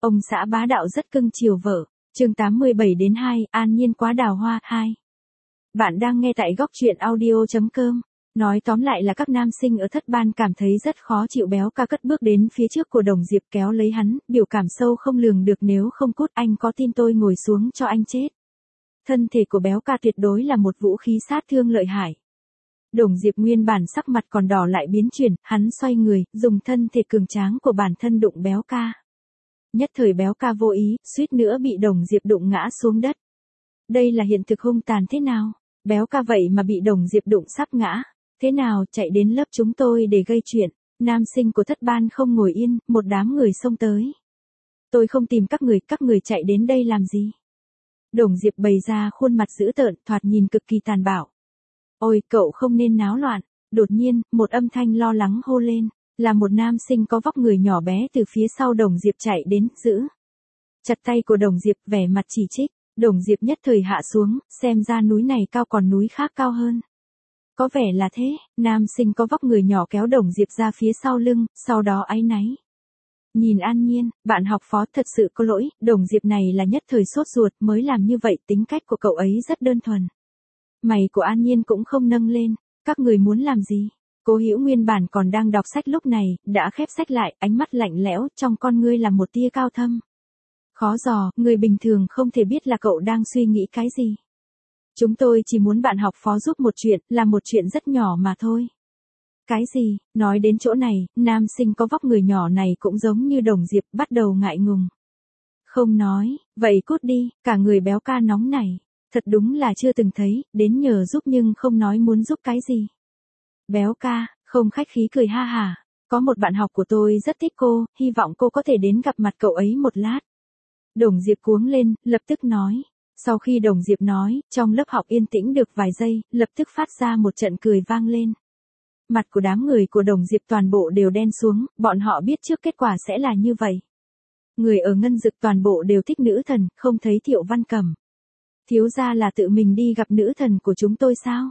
Ông xã bá đạo rất cưng chiều vợ. Chương 87-2, An Nhiên quá đào hoa 2. Bạn đang nghe tại góc truyện audio.com. Nói tóm lại là các nam sinh ở thất ban cảm thấy rất khó chịu. Béo ca cất bước đến phía trước của Đồng Diệp kéo lấy hắn, biểu cảm sâu không lường được, nếu không cút anh có tin tôi ngồi xuống cho anh chết. Thân thể của béo ca tuyệt đối là một vũ khí sát thương lợi hại. Đồng Diệp nguyên bản sắc mặt còn đỏ lại biến chuyển, hắn xoay người, dùng thân thể cường tráng của bản thân đụng béo ca. Nhất thời béo ca vô ý, suýt nữa bị Đồng Diệp đụng ngã xuống đất. Đây là hiện thực hung tàn thế nào? Béo ca vậy mà bị Đồng Diệp đụng sắp ngã. Thế nào, chạy đến lớp chúng tôi để gây chuyện. Nam sinh của thất ban không ngồi yên, một đám người xông tới. Tôi không tìm các người chạy đến đây làm gì? Đồng Diệp bày ra khuôn mặt dữ tợn, thoạt nhìn cực kỳ tàn bạo. Ôi, cậu không nên náo loạn. Đột nhiên, một âm thanh lo lắng hô lên. Là một nam sinh có vóc người nhỏ bé từ phía sau Đồng Diệp chạy đến, giữ chặt tay của Đồng Diệp, vẻ mặt chỉ trích. Đồng Diệp nhất thời hạ xuống, xem ra núi này cao còn núi khác cao hơn. Có vẻ là thế, nam sinh có vóc người nhỏ kéo Đồng Diệp ra phía sau lưng, sau đó áy náy. Nhìn An Nhiên, bạn học phó thật sự có lỗi, Đồng Diệp này là nhất thời sốt ruột mới làm như vậy, tính cách của cậu ấy rất đơn thuần. Mày của An Nhiên cũng không nâng lên, các người muốn làm gì? Cố Hữu nguyên bản còn đang đọc sách lúc này, đã khép sách lại, ánh mắt lạnh lẽo, trong con ngươi là một tia cao thâm. Khó dò, người bình thường không thể biết là cậu đang suy nghĩ cái gì. Chúng tôi chỉ muốn bạn học phó giúp một chuyện, là một chuyện rất nhỏ mà thôi. Cái gì? Nói đến chỗ này, nam sinh có vóc người nhỏ này cũng giống như Đồng Diệp, bắt đầu ngại ngùng. Không nói, vậy cút đi, cả người béo ca nóng này. Thật đúng là chưa từng thấy, đến nhờ giúp nhưng không nói muốn giúp cái gì. Béo ca, không khách khí cười ha hả. Có một bạn học của tôi rất thích cô, hy vọng cô có thể đến gặp mặt cậu ấy một lát. Đồng Diệp cuống lên, lập tức nói. Sau khi Đồng Diệp nói, trong lớp học yên tĩnh được vài giây, lập tức phát ra một trận cười vang lên. Mặt của đám người của Đồng Diệp toàn bộ đều đen xuống, bọn họ biết trước kết quả sẽ là như vậy. Người ở Ngân Dực toàn bộ đều thích nữ thần, không thấy Thiệu Văn Cẩm. Thiếu gia là tự mình đi gặp nữ thần của chúng tôi sao?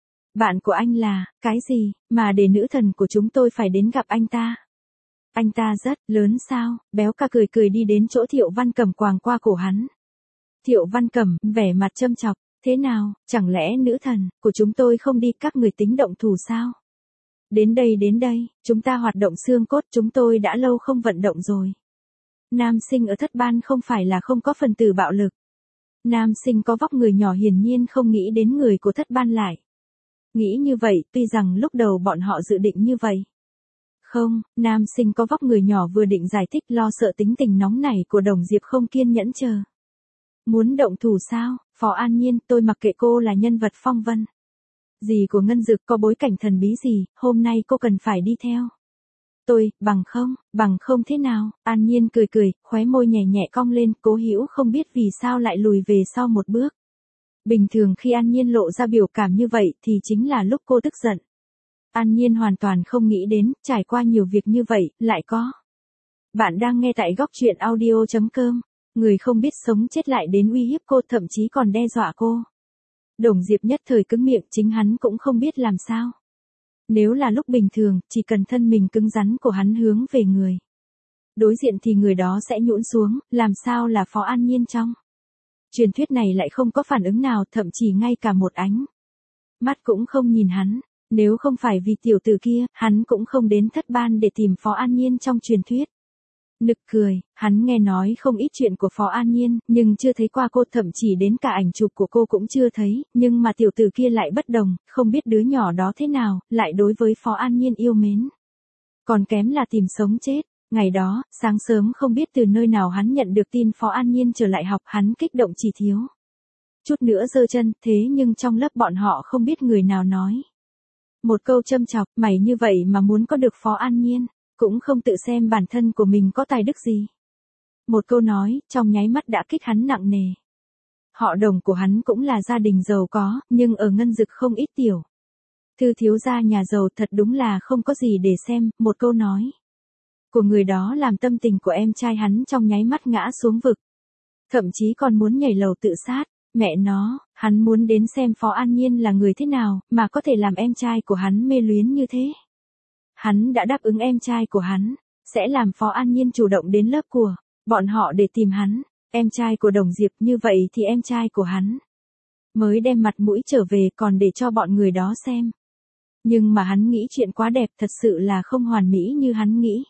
Bạn của anh là, cái gì, mà để nữ thần của chúng tôi phải đến gặp anh ta? Anh ta rất lớn sao? Béo ca cười cười đi đến chỗ Thiệu Văn Cẩm, quàng qua cổ hắn. Thiệu Văn Cẩm, vẻ mặt châm chọc, thế nào, chẳng lẽ nữ thần của chúng tôi không đi, các người tính động thủ sao? Đến đây, chúng ta hoạt động xương cốt, chúng tôi đã lâu không vận động rồi. Nam sinh ở thất ban không phải là không có phần tử bạo lực. Nam sinh có vóc người nhỏ hiển nhiên không nghĩ đến người của thất ban lại. Nghĩ như vậy, tuy rằng lúc đầu bọn họ dự định như vậy. Không, nam sinh có vóc người nhỏ vừa định giải thích, lo sợ tính tình nóng nảy của Đồng Diệp không kiên nhẫn chờ. Muốn động thủ sao? Phó An Nhiên, tôi mặc kệ cô là nhân vật phong vân. Gì của Ngân Dực, có bối cảnh thần bí gì, hôm nay cô cần phải đi theo. Tôi, bằng không thế nào? An Nhiên cười cười, khóe môi nhẹ nhẹ cong lên, Cố Hữu không biết vì sao lại lùi về sau một bước. Bình thường khi An Nhiên lộ ra biểu cảm như vậy thì chính là lúc cô tức giận. An Nhiên hoàn toàn không nghĩ đến, trải qua nhiều việc như vậy, lại có. Bạn đang nghe tại góc truyện audio.com. Người không biết sống chết lại đến uy hiếp cô, thậm chí còn đe dọa cô. Đồng Diệp nhất thời cứng miệng, chính hắn cũng không biết làm sao. Nếu là lúc bình thường, chỉ cần thân mình cứng rắn của hắn hướng về người đối diện thì người đó sẽ nhũn xuống, làm sao là Phó An Nhiên trong. Truyền thuyết này lại không có phản ứng nào, thậm chí ngay cả một ánh mắt cũng không nhìn hắn. Nếu không phải vì tiểu tử kia, hắn cũng không đến thất ban để tìm Phó An Nhiên trong truyền thuyết. Nực cười, hắn nghe nói không ít chuyện của Phó An Nhiên, nhưng chưa thấy qua cô, thậm chí đến cả ảnh chụp của cô cũng chưa thấy, nhưng mà tiểu tử kia lại bất đồng, không biết đứa nhỏ đó thế nào, lại đối với Phó An Nhiên yêu mến. Còn kém là tìm sống chết. Ngày đó, sáng sớm không biết từ nơi nào hắn nhận được tin Phó An Nhiên trở lại học, hắn kích động chỉ thiếu chút nữa giơ chân, thế nhưng trong lớp bọn họ không biết người nào nói một câu châm chọc, mày như vậy mà muốn có được Phó An Nhiên, cũng không tự xem bản thân của mình có tài đức gì. Một câu nói, trong nháy mắt đã kích hắn nặng nề. Họ Đồng của hắn cũng là gia đình giàu có, nhưng ở Ngân Dực không ít tiểu thư thiếu gia nhà giàu, thật đúng là không có gì để xem. Một câu nói của người đó làm tâm tình của em trai hắn trong nháy mắt ngã xuống vực. Thậm chí còn muốn nhảy lầu tự sát. Mẹ nó, hắn muốn đến xem Phó An Nhiên là người thế nào, mà có thể làm em trai của hắn mê luyến như thế. Hắn đã đáp ứng em trai của hắn, sẽ làm Phó An Nhiên chủ động đến lớp của Bọn họ để tìm hắn, em trai của Đồng Diệp, như vậy thì em trai của hắn mới đem mặt mũi trở về còn để cho bọn người đó xem. Nhưng mà hắn nghĩ chuyện quá đẹp, thật sự là không hoàn mỹ như hắn nghĩ.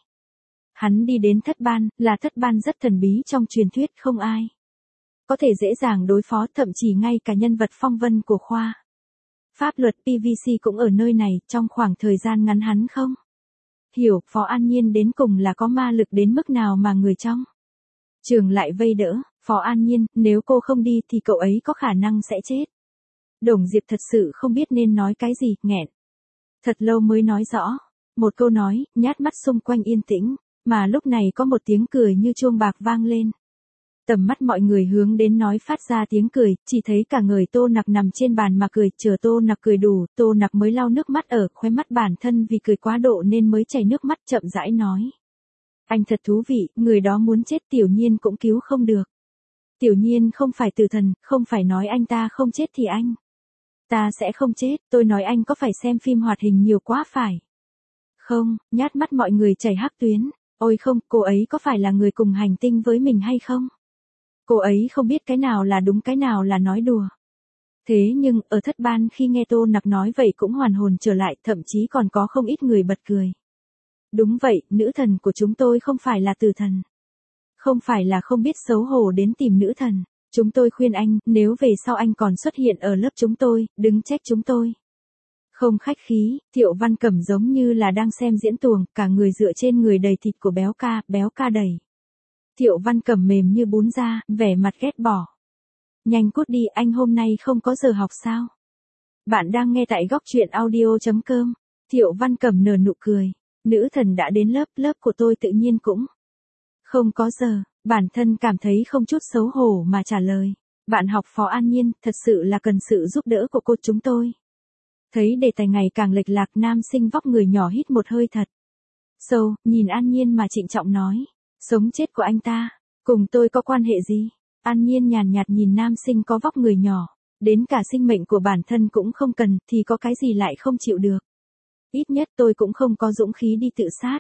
Hắn đi đến thất ban, là thất ban rất thần bí trong truyền thuyết, không ai có thể dễ dàng đối phó, thậm chí ngay cả nhân vật phong vân của khoa pháp luật PVC cũng ở nơi này. Trong khoảng thời gian ngắn hắn không hiểu Phó An Nhiên đến cùng là có ma lực đến mức nào mà người trong trường lại vây đỡ. Phó An Nhiên, nếu cô không đi thì cậu ấy có khả năng sẽ chết. Đồng Diệp thật sự không biết nên nói cái gì, nghẹn thật lâu mới nói rõ một câu nói, nhát mắt xung quanh yên tĩnh, mà lúc này có một tiếng cười như chuông bạc vang lên. Tầm mắt mọi người hướng đến nói phát ra tiếng cười, chỉ thấy cả người Tô Nặc nằm trên bàn mà cười, chờ Tô Nặc cười đủ, Tô Nặc mới lau nước mắt ở khóe mắt bản thân, vì cười quá độ nên mới chảy nước mắt, chậm rãi nói. Anh thật thú vị, người đó muốn chết Tiểu Nhiên cũng cứu không được. Tiểu Nhiên không phải tử thần, không phải nói anh ta không chết thì anh ta sẽ không chết, tôi nói anh có phải xem phim hoạt hình nhiều quá phải không? Nhát mắt mọi người chảy hắc tuyến. Ôi không, cô ấy có phải là người cùng hành tinh với mình hay không? Cô ấy không biết cái nào là đúng cái nào là nói đùa. Thế nhưng, ở thất ban khi nghe Tô Nặc nói vậy cũng hoàn hồn trở lại, thậm chí còn có không ít người bật cười. Đúng vậy, nữ thần của chúng tôi không phải là tử thần. Không phải là không biết xấu hổ đến tìm nữ thần. Chúng tôi khuyên anh, nếu về sau anh còn xuất hiện ở lớp chúng tôi, đừng trách chúng tôi. Không khách khí, Thiệu Văn Cẩm giống như là đang xem diễn tuồng, cả người dựa trên người đầy thịt của béo ca đầy. Thiệu Văn Cẩm mềm như bún ra, vẻ mặt ghét bỏ. Nhanh cút đi, anh hôm nay không có giờ học sao? Bạn đang nghe tại góc truyện audio.com. Thiệu Văn Cẩm nở nụ cười. Nữ thần đã đến lớp của tôi tự nhiên cũng không có giờ. Bản thân cảm thấy không chút xấu hổ mà trả lời. Bạn học Phó An Nhiên, thật sự là cần sự giúp đỡ của cô chúng tôi. Thấy đề tài ngày càng lệch lạc, nam sinh vóc người nhỏ hít một hơi thật sâu, nhìn An Nhiên mà trịnh trọng nói. Sống chết của anh ta, cùng tôi có quan hệ gì? An Nhiên nhàn nhạt nhìn nam sinh có vóc người nhỏ, đến cả sinh mệnh của bản thân cũng không cần, thì có cái gì lại không chịu được. Ít nhất tôi cũng không có dũng khí đi tự sát.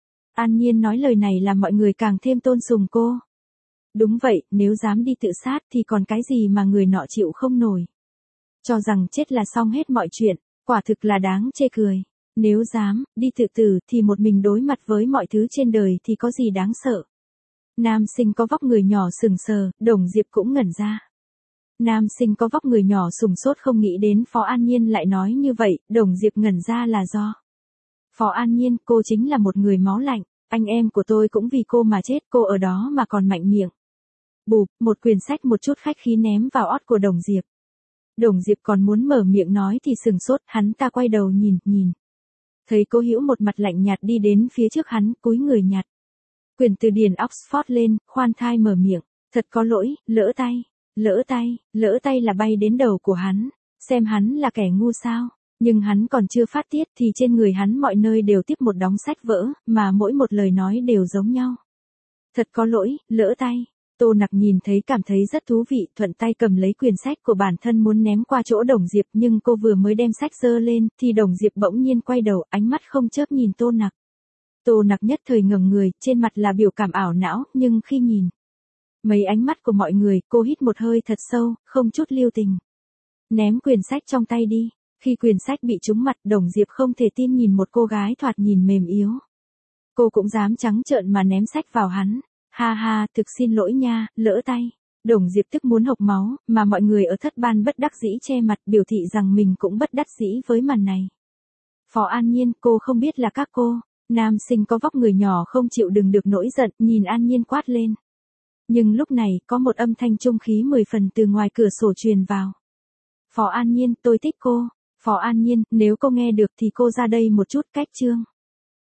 An Nhiên nói lời này làm mọi người càng thêm tôn sùng cô. Đúng vậy, nếu dám đi tự sát thì còn cái gì mà người nọ chịu không nổi. Cho rằng chết là xong hết mọi chuyện, quả thực là đáng chê cười. Nếu dám, đi tự tử thì một mình đối mặt với mọi thứ trên đời thì có gì đáng sợ. Nam sinh có vóc người nhỏ sừng sờ, Đồng Diệp cũng ngẩn ra. Nam sinh có vóc người nhỏ sùng sốt không nghĩ đến Phó An Nhiên lại nói như vậy, Đồng Diệp ngẩn ra là do. Phó An Nhiên, cô chính là một người máu lạnh, anh em của tôi cũng vì cô mà chết, cô ở đó mà còn mạnh miệng. Bụp, một quyển sách một chút khách khí ném vào ót của Đồng Diệp. Đồng Diệp còn muốn mở miệng nói thì sừng sốt, hắn ta quay đầu nhìn. Thấy Cố Hữu một mặt lạnh nhạt đi đến phía trước hắn, cúi người nhặt quyển từ điển Oxford lên, khoan thai mở miệng, thật có lỗi, lỡ tay là bay đến đầu của hắn, xem hắn là kẻ ngu sao, nhưng hắn còn chưa phát tiết thì trên người hắn mọi nơi đều tiếp một đống sách vỡ, mà mỗi một lời nói đều giống nhau. Thật có lỗi, lỡ tay. Tô Nặc nhìn thấy cảm thấy rất thú vị, thuận tay cầm lấy quyển sách của bản thân muốn ném qua chỗ Đồng Diệp, nhưng cô vừa mới đem sách giơ lên, thì Đồng Diệp bỗng nhiên quay đầu, ánh mắt không chớp nhìn Tô Nặc. Tô Nặc nhất thời ngẩng người, trên mặt là biểu cảm ảo não, nhưng khi nhìn mấy ánh mắt của mọi người, cô hít một hơi thật sâu, không chút lưu tình. Ném quyển sách trong tay đi. Khi quyển sách bị trúng mặt, Đồng Diệp không thể tin nhìn một cô gái thoạt nhìn mềm yếu. Cô cũng dám trắng trợn mà ném sách vào hắn. Ha ha, thực xin lỗi nha, lỡ tay. Đồng Diệp tức muốn hộc máu, mà mọi người ở thất ban bất đắc dĩ che mặt, biểu thị rằng mình cũng bất đắc dĩ với màn này. Phó An Nhiên, cô không biết là các cô. Nam sinh có vóc người nhỏ không chịu đựng được nỗi giận, nhìn An Nhiên quát lên. Nhưng lúc này, có một âm thanh trung khí 10 phần từ ngoài cửa sổ truyền vào. Phó An Nhiên, tôi thích cô. Phó An Nhiên, nếu cô nghe được thì cô ra đây một chút, cách chương.